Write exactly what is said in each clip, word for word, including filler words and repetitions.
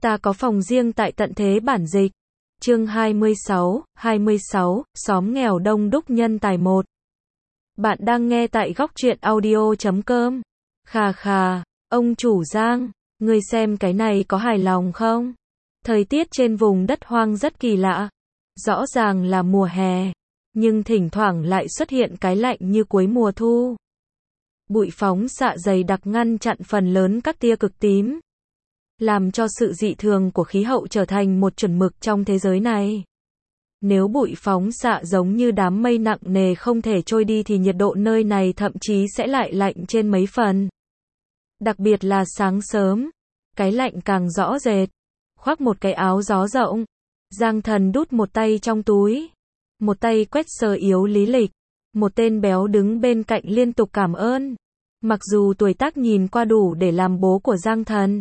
Ta có phòng riêng tại tận thế bản dịch. Chương hai mươi sáu, hai mươi sáu, xóm nghèo đông đúc nhân tài một. Bạn đang nghe tại góc truyện audio chấm com. Khà khà, ông chủ Giang, ngươi xem cái này có hài lòng không? Thời tiết trên vùng đất hoang rất kỳ lạ. Rõ ràng là mùa hè, nhưng thỉnh thoảng lại xuất hiện cái lạnh như cuối mùa thu. Bụi phóng xạ dày đặc ngăn chặn phần lớn các tia cực tím, làm cho sự dị thường của khí hậu trở thành một chuẩn mực trong thế giới này. Nếu bụi phóng xạ giống như đám mây nặng nề không thể trôi đi thì nhiệt độ nơi này thậm chí sẽ lại lạnh trên mấy phần. Đặc biệt là sáng sớm, cái lạnh càng rõ rệt. Khoác một cái áo gió rộng, Giang Thần đút một tay trong túi, một tay quét sờ yếu lý lịch. Một tên béo đứng bên cạnh liên tục cảm ơn. Mặc dù tuổi tác nhìn qua đủ để làm bố của Giang Thần,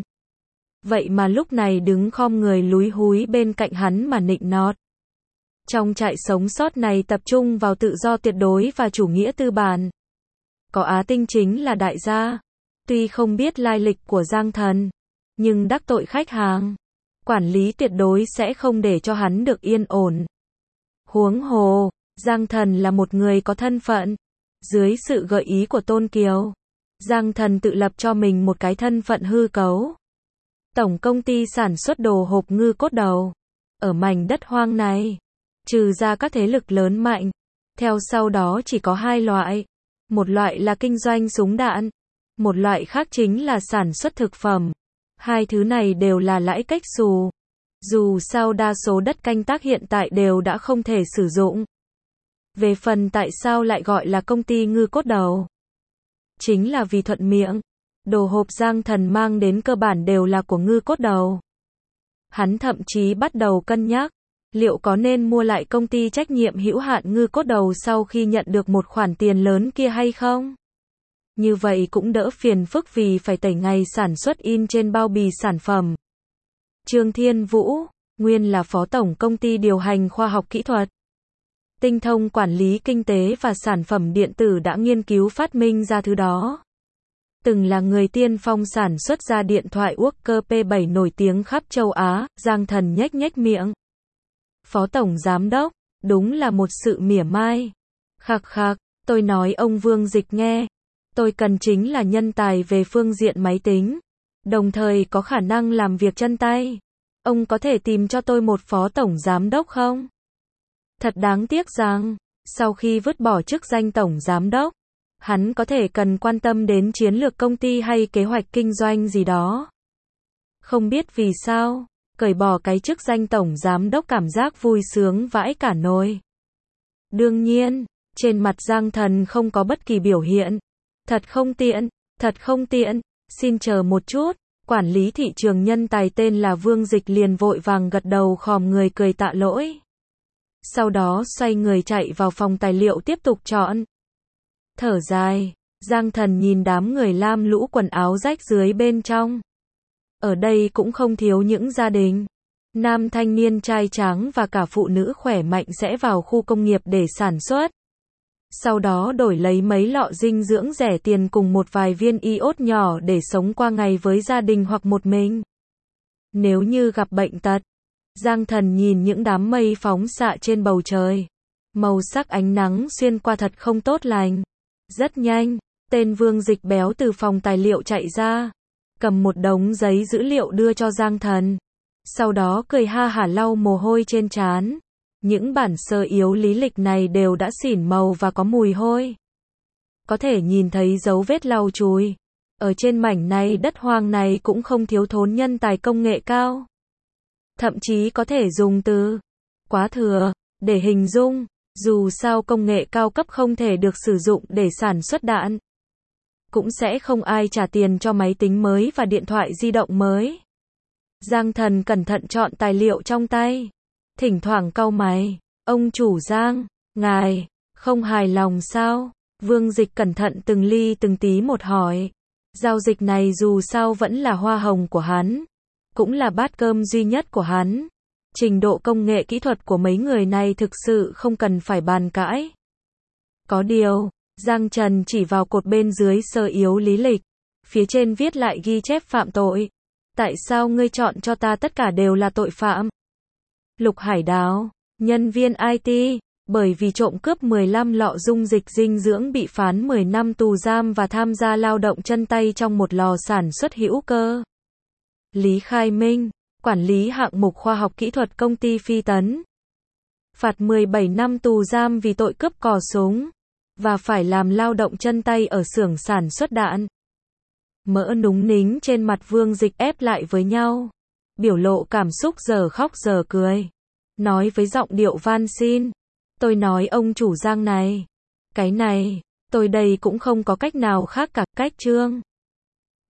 vậy mà lúc này đứng khom người lúi húi bên cạnh hắn mà nịnh nọt. Trong trại sống sót này tập trung vào tự do tuyệt đối và chủ nghĩa tư bản. Có Á Tinh chính là đại gia. Tuy không biết lai lịch của Giang Thần, nhưng đắc tội khách hàng, quản lý tuyệt đối sẽ không để cho hắn được yên ổn. Huống hồ, Giang Thần là một người có thân phận. Dưới sự gợi ý của Tôn Kiều, Giang Thần tự lập cho mình một cái thân phận hư cấu. Tổng công ty sản xuất đồ hộp ngư cốt đầu. Ở mảnh đất hoang này, trừ ra các thế lực lớn mạnh, theo sau đó chỉ có hai loại. Một loại là kinh doanh súng đạn, một loại khác chính là sản xuất thực phẩm. Hai thứ này đều là lãi cách xù. Dù sao đa số đất canh tác hiện tại đều đã không thể sử dụng. Về phần tại sao lại gọi là công ty ngư cốt đầu, chính là vì thuận miệng. Đồ hộp Giang Thần mang đến cơ bản đều là của ngư cốt đầu. Hắn thậm chí bắt đầu cân nhắc, liệu có nên mua lại công ty trách nhiệm hữu hạn ngư cốt đầu sau khi nhận được một khoản tiền lớn kia hay không? Như vậy cũng đỡ phiền phức vì phải tẩy ngày sản xuất in trên bao bì sản phẩm. Trương Thiên Vũ, nguyên là phó tổng công ty điều hành khoa học kỹ thuật, tinh thông quản lý kinh tế và sản phẩm điện tử đã nghiên cứu phát minh ra thứ đó. Từng là người tiên phong sản xuất ra điện thoại Walker P bảy nổi tiếng khắp châu Á. Giang Thần nhếch nhếch miệng. Phó tổng giám đốc, đúng là một sự mỉa mai. Khạc khạc, tôi nói ông Vương Dịch nghe. Tôi cần chính là nhân tài về phương diện máy tính, đồng thời có khả năng làm việc chân tay. Ông có thể tìm cho tôi một phó tổng giám đốc không? Thật đáng tiếc rằng, sau khi vứt bỏ chức danh tổng giám đốc, hắn có thể cần quan tâm đến chiến lược công ty hay kế hoạch kinh doanh gì đó. Không biết vì sao, cởi bỏ cái chức danh tổng giám đốc cảm giác vui sướng vãi cả nồi. Đương nhiên, trên mặt Giang Thần không có bất kỳ biểu hiện. Thật không tiện, thật không tiện, xin chờ một chút. Quản lý thị trường nhân tài tên là Vương Dịch liền vội vàng gật đầu khom người cười tạ lỗi. Sau đó xoay người chạy vào phòng tài liệu tiếp tục chọn. Thở dài, Giang Thần nhìn đám người lam lũ quần áo rách dưới bên trong. Ở đây cũng không thiếu những gia đình, nam thanh niên trai tráng và cả phụ nữ khỏe mạnh sẽ vào khu công nghiệp để sản xuất. Sau đó đổi lấy mấy lọ dinh dưỡng rẻ tiền cùng một vài viên iốt nhỏ để sống qua ngày với gia đình hoặc một mình. Nếu như gặp bệnh tật, Giang Thần nhìn những đám mây phóng xạ trên bầu trời. Màu sắc ánh nắng xuyên qua thật không tốt lành. Rất nhanh, tên Vương Dịch béo từ phòng tài liệu chạy ra, cầm một đống giấy dữ liệu đưa cho Giang Thần. Sau đó cười ha hả lau mồ hôi trên trán. Những bản sơ yếu lý lịch này đều đã xỉn màu và có mùi hôi. Có thể nhìn thấy dấu vết lau chùi. Ở trên mảnh này đất hoang này cũng không thiếu thốn nhân tài công nghệ cao. Thậm chí có thể dùng từ quá thừa để hình dung. Dù sao công nghệ cao cấp không thể được sử dụng để sản xuất đạn, cũng sẽ không ai trả tiền cho máy tính mới và điện thoại di động mới. Giang Thần cẩn thận chọn tài liệu trong tay, thỉnh thoảng cau mày. Ông chủ Giang, ngài không hài lòng sao? Vương Dịch cẩn thận từng ly từng tí một hỏi. Giao dịch này dù sao vẫn là hoa hồng của hắn, cũng là bát cơm duy nhất của hắn. Trình độ công nghệ kỹ thuật của mấy người này thực sự không cần phải bàn cãi. Có điều, Giang Trần chỉ vào cột bên dưới sơ yếu lý lịch, phía trên viết lại ghi chép phạm tội. Tại sao ngươi chọn cho ta tất cả đều là tội phạm? Lục Hải Đào, nhân viên i tê, bởi vì trộm cướp mười lăm lọ dung dịch dinh dưỡng bị phán mười năm tù giam và tham gia lao động chân tay trong một lò sản xuất hữu cơ. Lý Khai Minh, quản lý hạng mục khoa học kỹ thuật công ty Phi Tấn, phạt mười bảy năm tù giam vì tội cướp cò súng, và phải làm lao động chân tay ở xưởng sản xuất đạn. Mỡ núng nính trên mặt Vương Dịch ép lại với nhau, biểu lộ cảm xúc giờ khóc giờ cười, nói với giọng điệu van xin, tôi nói ông chủ Giang này, cái này, tôi đây cũng không có cách nào khác cả, cách Trương